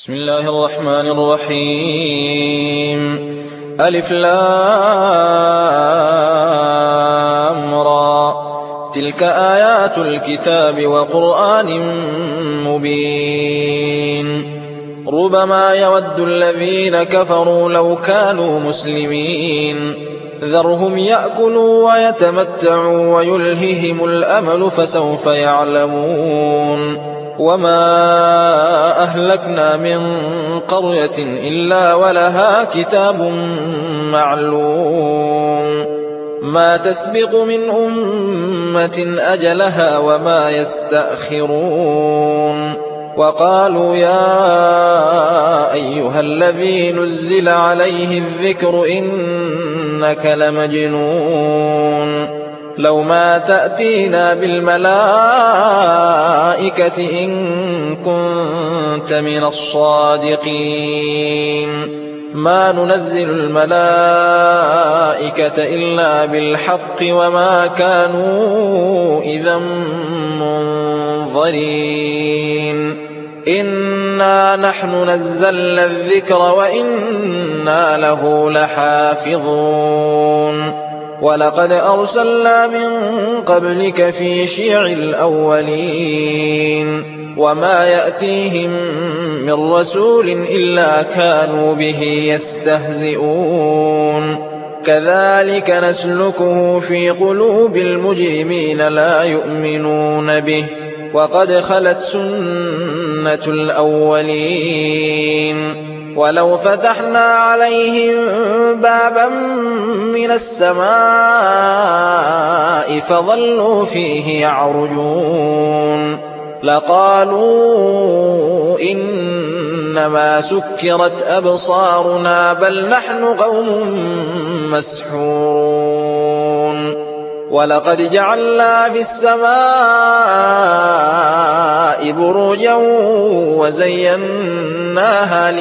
بسم الله الرحمن الرحيم. ألف لام را تلك آيات الكتاب وقرآن مبين. ربما يود الذين كفروا لو كانوا مسلمين ذرهم يأكلوا ويتمتعوا ويلههم الأمل فسوف يعلمون. وما أهلكنا من قرية إلا ولها كتاب معلوم ما تسبق من أمة أجلها وما يستأخرون. وقالوا يا أيها الذي نزل عليه الذكر إنك لمجنون لو ما تأتينا بالملائكة إن كنت من الصادقين ما ننزل الملائكة إلا بالحق وما كانوا إذا منظرين. إنا نحن نزلنا الذكر وإنا له لحافظون. ولقد أرسلنا من قبلك في شيع الأولين وما يأتيهم من رسول إلا كانوا به يستهزئون. كذلك نسلكه في قلوب المجرمين لا يؤمنون به وقد خلت سنة الأولين. ولو فتحنا عليهم بابا من السماء فظلوا فيه يعرجون لقالوا إنما سكرت أبصارنا بل نحن قوم مسحورون. ولقد جعلنا في السماء بروجا وزيناها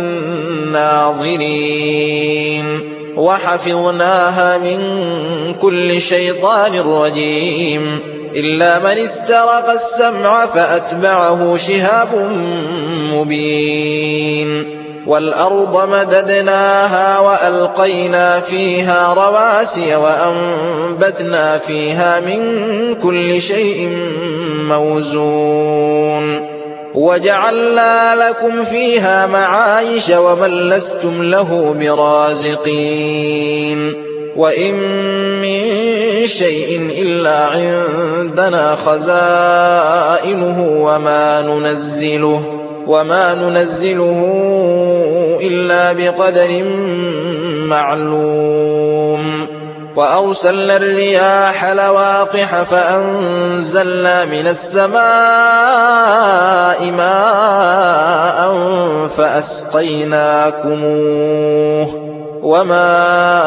للناظرين وحفظناها من كل شيطان رجيم إلا من استرق السمع فأتبعه شهاب مبين. والأرض مددناها وألقينا فيها رواسي وأنبتنا فيها من كل شيء موزون وجعلنا لكم فيها معايش ومن لستم له برازقين. وإن من شيء إلا عندنا خزائنه وما ننزله إلا بقدر معلوم. وأرسلنا الرياح لواقح فأنزلنا من السماء ماء فأسقيناكموه وما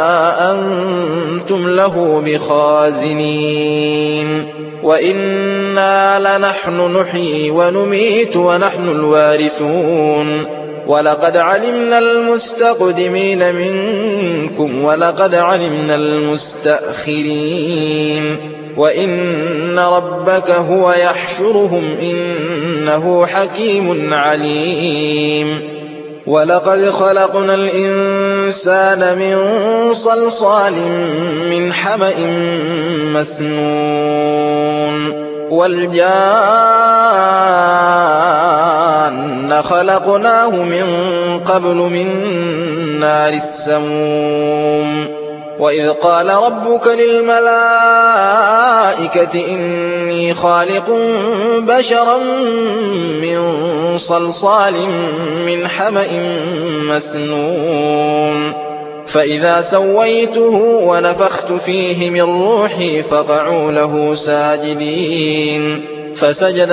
أنتم له بخازنين. وإنا لنحن نحيي ونميت ونحن الوارثون. ولقد علمنا المستقدمين منكم ولقد علمنا المستأخرين وإن ربك هو يحشرهم إنه حكيم عليم. ولقد خلقنا الإنسان من صلصال من حمأ مسنون والجان خلقناه من قبل من نار السموم. وإذ قال ربك للملائكة إني خالق بشرا من صلصال من حمأ مسنون فإذا سويته ونفخت فيه من روحي فقعوا له ساجدين فسجد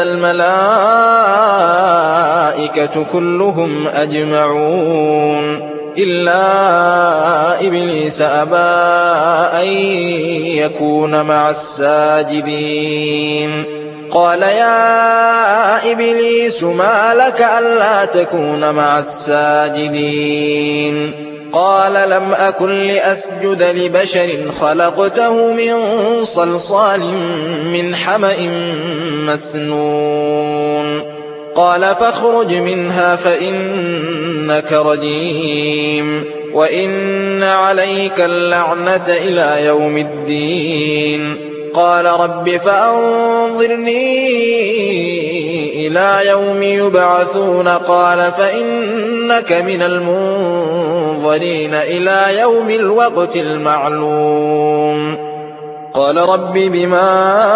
الملائكة كلهم أجمعون إلا إبليس أبى أن يكون مع الساجدين. قال يا إبليس ما لك ألا تكون مع الساجدين؟ قال لم أكن لأسجد لبشر خلقته من صلصال من حمأ مسنون قال فاخرج منها فإنك رجيم وإن عليك اللعنة إلى يوم الدين. قال رب فأنظرني إلى يوم يبعثون. قال فإنك من المنظرين إلى يوم الوقت المعلوم. قال رب بما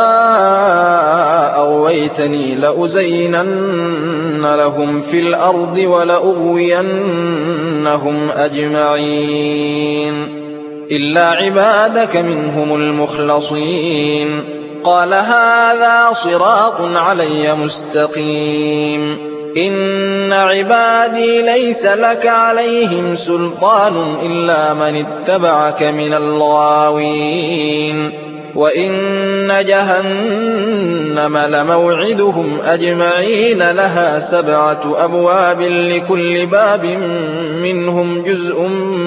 أغويتني لأزينن لهم في الأرض ولأغوينهم أجمعين إلا عبادك منهم المخلصين. قال هذا صراط علي مستقيم. إن عبادي ليس لك عليهم سلطان إلا من اتبعك من الغاوين. وإن جهنم لموعدهم أجمعين لها 7 أبواب لكل باب منهم جزء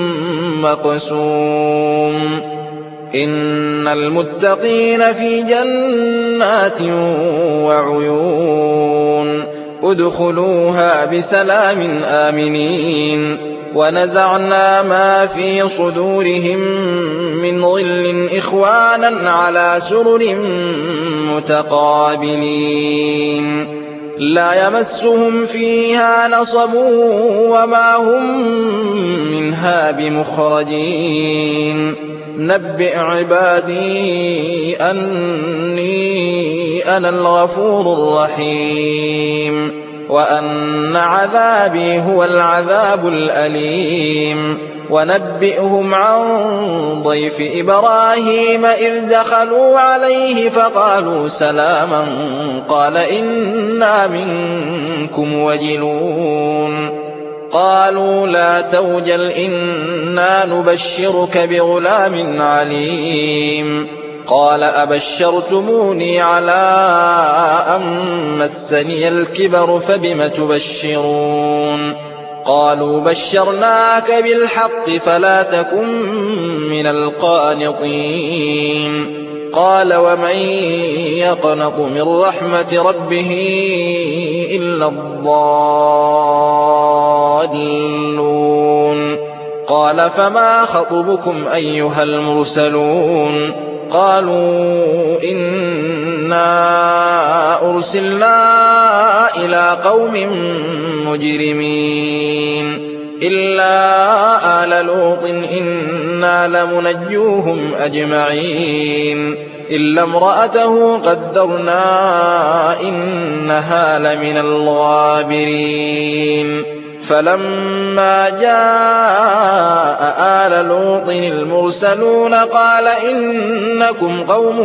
مقسوم. إن المتقين في جنات وعيون ادخلوها بسلام آمنين. ونزعنا ما في صدورهم من غل إخوانا على سرر متقابلين لا يمسهم فيها نصب وما هم منها بمخرجين. نبئ عبادي أني أنا الغفور الرحيم وأن عذابي هو العذاب الأليم. ونبئهم عن ضيف إبراهيم إذ دخلوا عليه فقالوا سلاما قال إنا منكم وجلون. قالوا لا توجل إنا نبشرك بغلام عليم. قال أبشرتموني على أن مسني الكبر فبم تبشرون. قالوا بشرناك بالحق فلا تكن من القانطين. قال ومن يقنط من رحمة ربه إلا الضالون. قال فما خطبكم أيها المرسلون؟ قالوا إنا أرسلنا إلى قوم مجرمين إلا آل لوط إنا لمنجوهم أجمعين إلا امرأته قدرنا إنها لمن الغابرين. فلما جاء آل لوط المرسلون قال إنكم قوم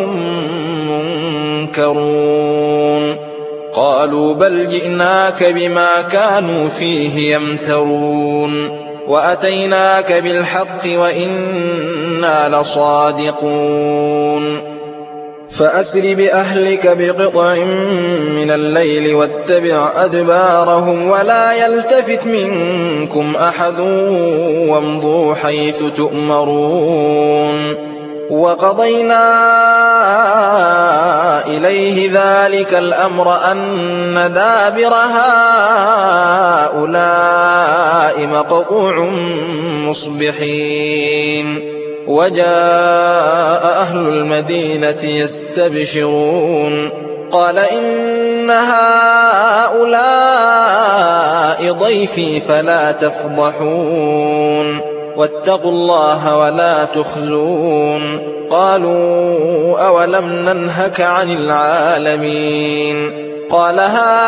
منكرون. قالوا بل جئناك بما كانوا فيه يمترون وأتيناك بالحق وإنا لصادقون. فأسر بأهلك بقطع من الليل واتبع أدبارهم ولا يلتفت منكم أحد وامضوا حيث تؤمرون. وقضينا إليه ذلك الأمر أن دابر هؤلاء مقطوع مصبحين. وجاء أهل المدينة يستبشرون قال إن هؤلاء ضيفي فلا تفضحون واتقوا الله ولا تخزون. قالوا أولم ننهك عن العالمين؟ قال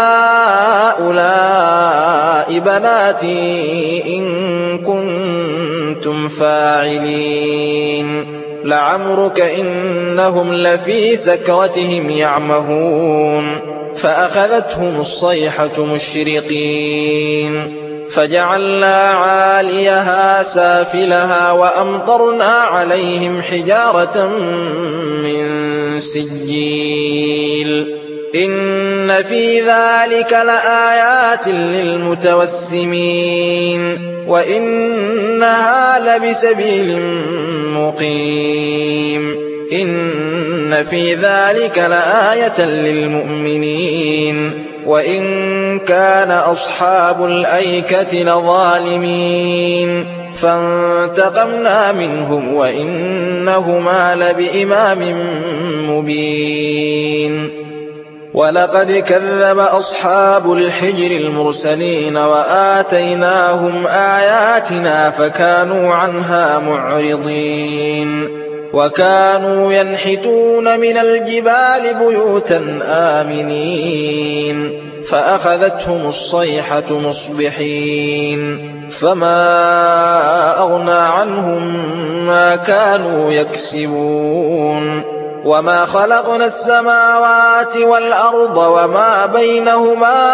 هؤلاء بناتي إن كنتم فاعلين. لعمرك إنهم لفي سكرتهم يعمهون. فأخذتهم الصيحة مشرقين فجعلنا عاليها سافلها وأمطرنا عليهم حجارة من سجيل. إن في ذلك لآيات للمتوسمين وإنها لبسبيل مقيم. إن في ذلك لآية للمؤمنين وإن كان أصحاب الأيكة لظالمين فانتقمنا منهم وإنهما لبإمام مبين ولقد كذب أصحاب الحجر المرسلين وآتيناهم آياتنا فكانوا عنها معرضين وكانوا ينحتون من الجبال بيوتا آمنين فأخذتهم الصيحة مصبحين فما أغنى عنهم ما كانوا يكسبون وما خلقنا السماوات والأرض وما بينهما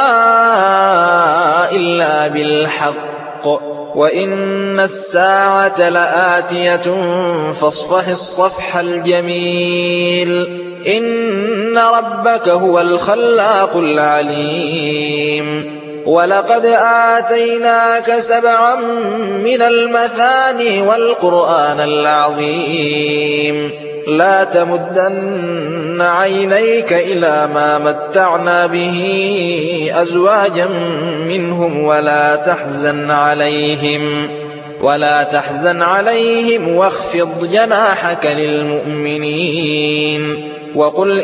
إلا بالحق وإن الساعة لآتية فاصفح الصفح الجميل إن ربك هو الخلاق العليم ولقد آتيناك 7 من المثاني والقرآن العظيم لا تمدن عينيك إلى ما متعنا به أزواجا منهم ولا تحزن عليهم واخفض جناحك للمؤمنين وقل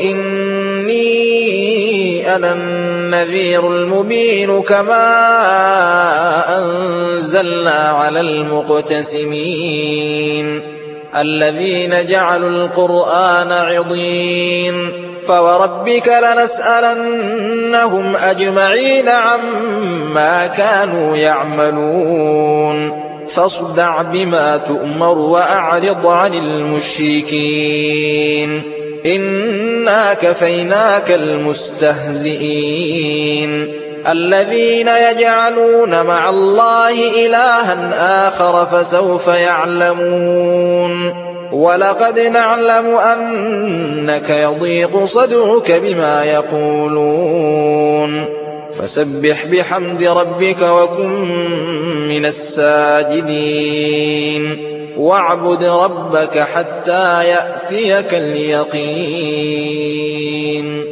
إني أنا النذير المبين كما أنزلنا على المقتسمين الذين جعلوا القرآن عضين فوربك لنسألنهم أجمعين عما كانوا يعملون فاصدع بما تؤمر وأعرض عن المشركين إنا كفيناك المستهزئين الذين يجعلون مع الله إلها آخر فسوف يعلمون ولقد نعلم أنك يضيق صدرك بما يقولون فسبح بحمد ربك وكن من الساجدين واعبد ربك حتى يأتيك اليقين